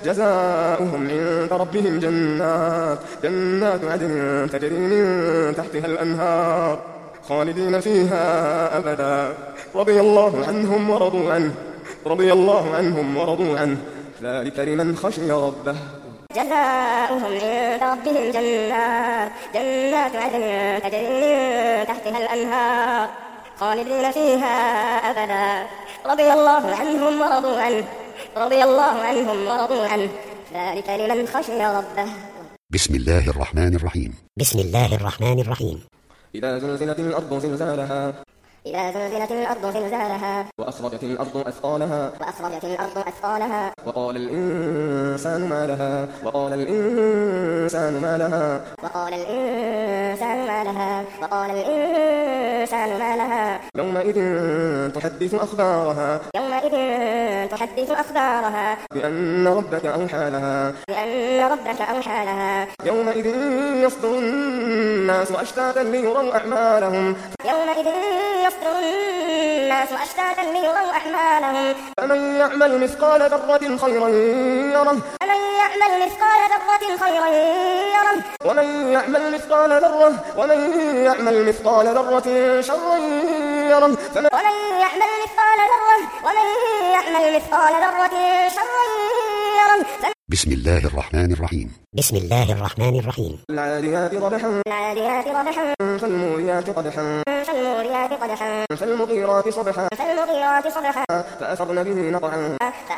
جزاؤهم عند ربهم جنات عدن تجري من تحتها الأنهار خالدين فيها أبدا رضي الله عنهم ورضوا عنه ذلك لمن خشي ربه. جزاؤهم عند ربهم جنات عدن تجري من تحتها الأنهار خالدين فيها أبدا رضي الله عنهم ورضوا عنه ذلك لمن خشي ربه. بسم الله الرحمن الرحيم. إذا زلزلت الأرض زلزالها وأخرجت الأرض أثقالها وقال الإنسان ما لها يومئذ تحدث أخبارها بأن ربك أوحى لها يومئذ يصدر الناس أشتاتا ليروا أعمالهم فمن يعمل مثقال ذرة خيرا يره ومن يعمل مثقال ذرة شرا يره بسم الله الرحمن الرحيم. العاديات ضبحا فالموريات قدحا فالمغيرات صبحا فأثرن به نقعا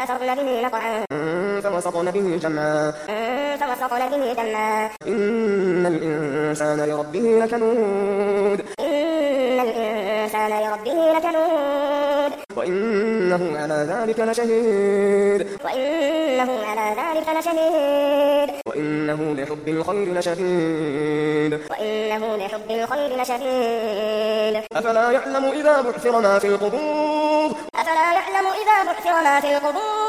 فوسطن به جمعا إن الإنسان لربه لكنود وإنه على ذلك لشهيد وإنه لحب الخير لشديد أفلا يعلم إذا بعثر ما في القبور